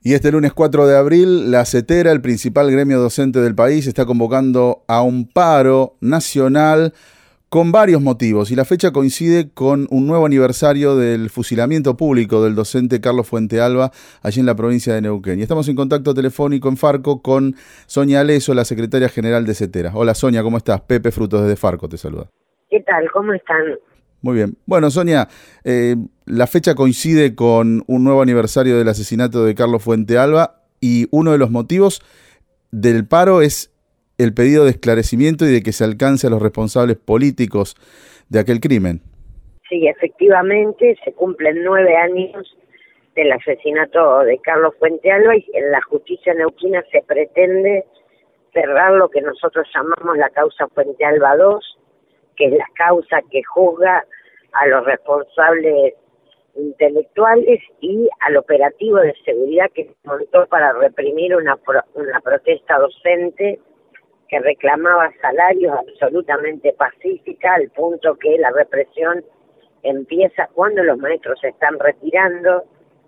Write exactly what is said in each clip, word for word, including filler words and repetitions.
Y este lunes cuatro de abril, la CETERA, el principal gremio docente del país, está convocando a un paro nacional con varios motivos. Y la fecha coincide con un nuevo aniversario del fusilamiento público del docente Carlos Fuentealba, allí en la provincia de Neuquén. Y estamos en contacto telefónico en Farco con Sonia Aleso, la secretaria general de CETERA. Hola Sonia, ¿cómo estás? Pepe Frutos desde Farco te saluda. ¿Qué tal? ¿Cómo están? Muy bien. Bueno, Sonia, eh, la fecha coincide con un nuevo aniversario del asesinato de Carlos Fuentealba y uno de los motivos del paro es el pedido de esclarecimiento y de que se alcance a los responsables políticos de aquel crimen. Sí, efectivamente, se cumplen nueve años del asesinato de Carlos Fuentealba y en la justicia neuquina se pretende cerrar lo que nosotros llamamos la causa Fuentealba dos, que es la causa que juzga a los responsables intelectuales y al operativo de seguridad que se montó para reprimir una, pro, una protesta docente que reclamaba salarios absolutamente pacífica, al punto que la represión empieza cuando los maestros se están retirando.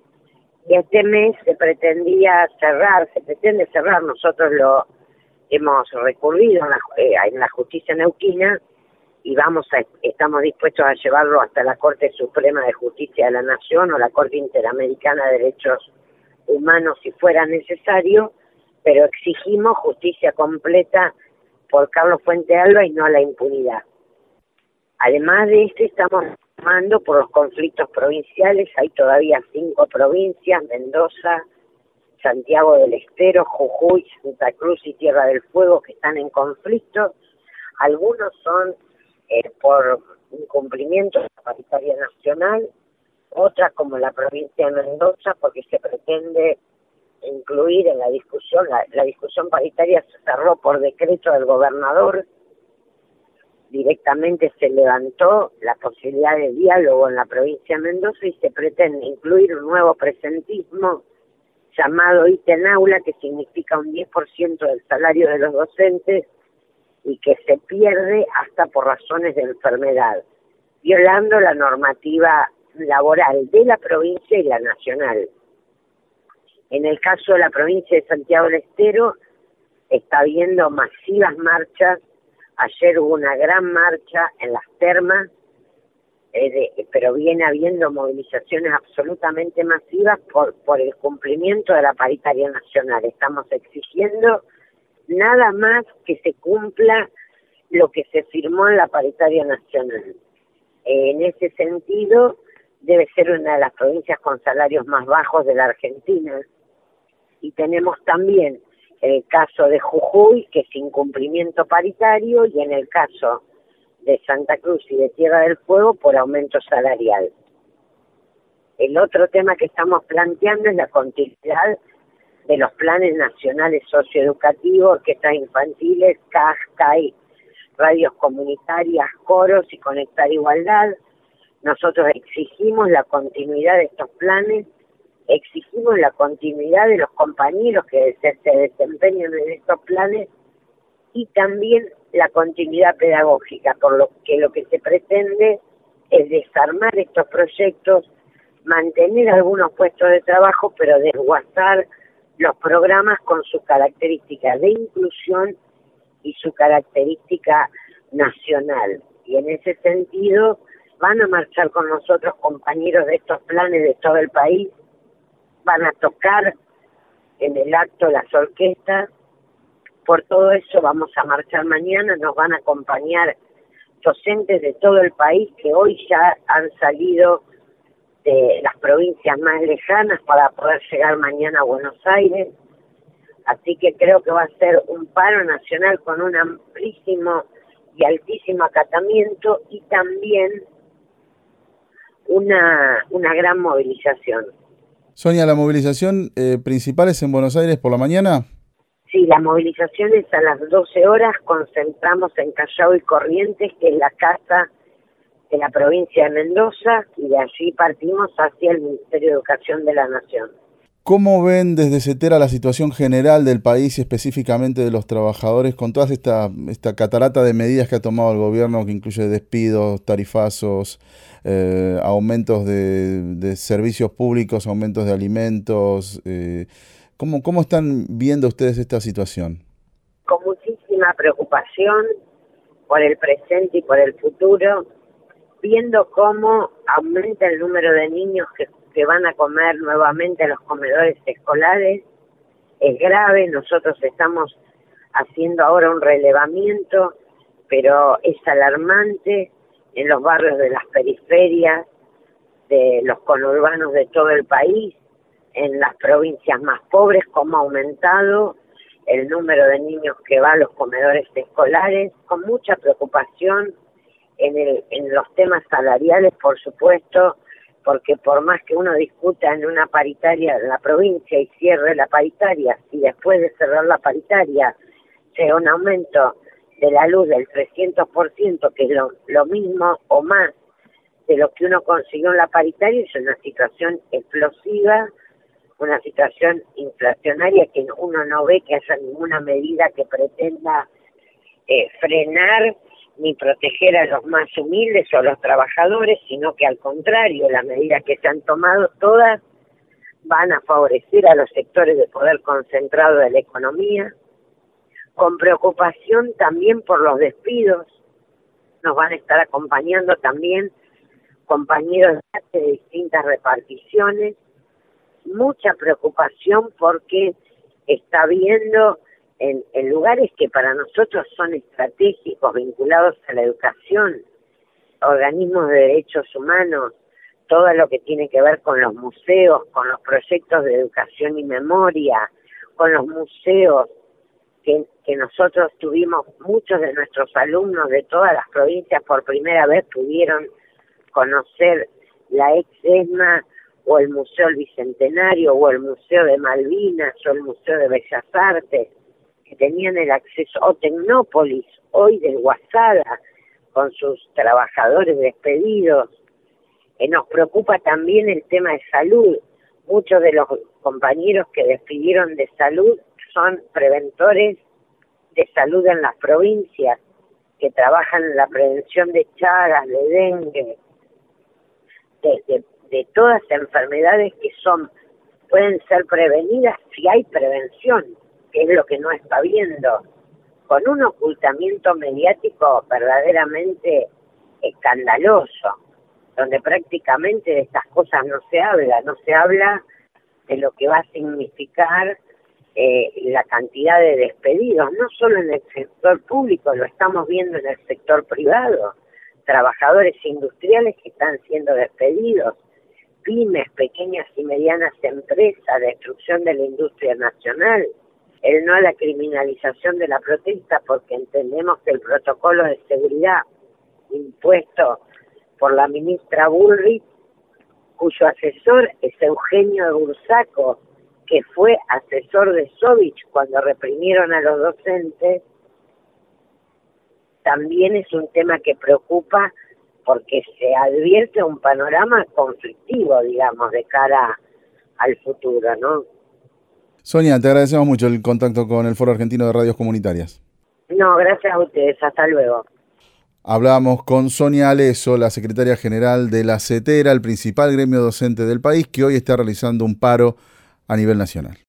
Y este mes se pretendía cerrar, se pretende cerrar, nosotros lo hemos recurrido en la, eh, en la justicia neuquina, y vamos a, estamos dispuestos a llevarlo hasta la Corte Suprema de Justicia de la Nación o la Corte Interamericana de Derechos Humanos si fuera necesario, pero exigimos justicia completa por Carlos Fuentealba y no la impunidad. Además de esto, estamos llamando por los conflictos provinciales. Hay todavía cinco provincias: Mendoza, Santiago del Estero, Jujuy, Santa Cruz y Tierra del Fuego, que están en conflicto. Algunos son Eh, por incumplimiento de la paritaria nacional, otras como la provincia de Mendoza, porque se pretende incluir en la discusión, la, la discusión paritaria se cerró por decreto del gobernador, directamente se levantó la posibilidad de diálogo en la provincia de Mendoza y se pretende incluir un nuevo presentismo llamado ítem aula, que significa un diez por ciento del salario de los docentes, y que se pierde hasta por razones de enfermedad, violando la normativa laboral de la provincia y la nacional. En el caso de la provincia de Santiago del Estero, está habiendo masivas marchas. Ayer hubo una gran marcha en las termas, eh, de, pero viene habiendo movilizaciones absolutamente masivas por, por el cumplimiento de la paritaria nacional. Estamos exigiendo nada más que se cumpla lo que se firmó en la paritaria nacional. Eh, en ese sentido, debe ser una de las provincias con salarios más bajos de la Argentina. Y tenemos también el caso de Jujuy, que es incumplimiento paritario, y en el caso de Santa Cruz y de Tierra del Fuego, por aumento salarial. El otro tema que estamos planteando es la continuidad de los planes nacionales socioeducativos, orquestas infantiles, C A J, C A I, radios comunitarias, coros y Conectar Igualdad. Nosotros exigimos la continuidad de estos planes, exigimos la continuidad de los compañeros que se, se desempeñan en estos planes y también la continuidad pedagógica, por lo que lo que se pretende es desarmar estos proyectos, mantener algunos puestos de trabajo, pero desguazar los programas con sus características de inclusión y su característica nacional. Y en ese sentido van a marchar con nosotros compañeros de estos planes de todo el país, van a tocar en el acto las orquestas. Por todo eso vamos a marchar mañana, nos van a acompañar docentes de todo el país que hoy ya han salido de las provincias más lejanas para poder llegar mañana a Buenos Aires. Así que creo que va a ser un paro nacional con un amplísimo y altísimo acatamiento y también una, una gran movilización. Sonia, ¿la movilización eh, principal es en Buenos Aires por la mañana? Sí, la movilización es a las doce horas, concentramos en Callao y Corrientes, que es la casa de la provincia de Mendoza, y de allí partimos hacia el Ministerio de Educación de la Nación. ¿Cómo ven desde CETERA la situación general del país y específicamente de los trabajadores con toda esta, esta catarata de medidas que ha tomado el gobierno, que incluye despidos, tarifazos, eh, aumentos de, de servicios públicos, aumentos de alimentos? Eh, ¿cómo, ¿Cómo están viendo ustedes esta situación? Con muchísima preocupación por el presente y por el futuro, viendo cómo aumenta el número de niños que que van a comer nuevamente a los comedores escolares. Es grave, nosotros estamos haciendo ahora un relevamiento, pero es alarmante en los barrios de las periferias, de los conurbanos de todo el país, en las provincias más pobres, cómo ha aumentado el número de niños que va a los comedores escolares, con mucha preocupación en, el, en los temas salariales, por supuesto, porque por más que uno discuta en una paritaria en la provincia y cierre la paritaria, si después de cerrar la paritaria sea un aumento de la luz del trescientos por ciento, que es lo, lo mismo o más de lo que uno consiguió en la paritaria, es una situación explosiva, una situación inflacionaria que uno no ve que haya ninguna medida que pretenda eh, frenar ni proteger a los más humildes o a los trabajadores, sino que al contrario, las medidas que se han tomado todas van a favorecer a los sectores de poder concentrado de la economía, con preocupación también por los despidos. Nos van a estar acompañando también compañeros de distintas reparticiones, mucha preocupación porque está viendo En, en lugares que para nosotros son estratégicos, vinculados a la educación, organismos de derechos humanos, todo lo que tiene que ver con los museos, con los proyectos de educación y memoria, con los museos que, que nosotros tuvimos, muchos de nuestros alumnos de todas las provincias por primera vez pudieron conocer la ex ESMA o el Museo del Bicentenario o el Museo de Malvinas o el Museo de Bellas Artes, que tenían el acceso, o Tecnópolis, hoy del Guasada, con sus trabajadores despedidos. Eh, nos preocupa también el tema de salud. Muchos de los compañeros que despidieron de salud son preventores de salud en las provincias, que trabajan en la prevención de chagas, de dengue, de, de, de todas enfermedades que son pueden ser prevenidas si hay prevención, que es lo que no está viendo, con un ocultamiento mediático verdaderamente escandaloso, donde prácticamente de estas cosas no se habla, no se habla de lo que va a significar eh, la cantidad de despedidos, no solo en el sector público, lo estamos viendo en el sector privado, trabajadores industriales que están siendo despedidos, pymes, pequeñas y medianas empresas, destrucción de la industria nacional, el no a la criminalización de la protesta, porque entendemos que el protocolo de seguridad impuesto por la ministra Bullrich, cuyo asesor es Eugenio de Bursaco, que fue asesor de Sovich cuando reprimieron a los docentes, también es un tema que preocupa porque se advierte un panorama conflictivo, digamos, de cara al futuro, ¿no? Sonia, te agradecemos mucho el contacto con el Foro Argentino de Radios Comunitarias. No, gracias a ustedes. Hasta luego. Hablamos con Sonia Aleso, la secretaria general de la CETERA, el principal gremio docente del país, que hoy está realizando un paro a nivel nacional.